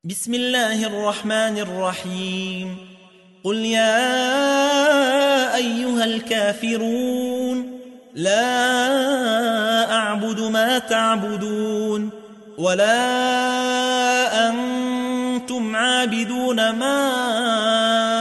بسم الله الرحمن الرحيم. قل يا أيها الكافرون لا أعبد ما تعبدون ولا أنتم عابدون ما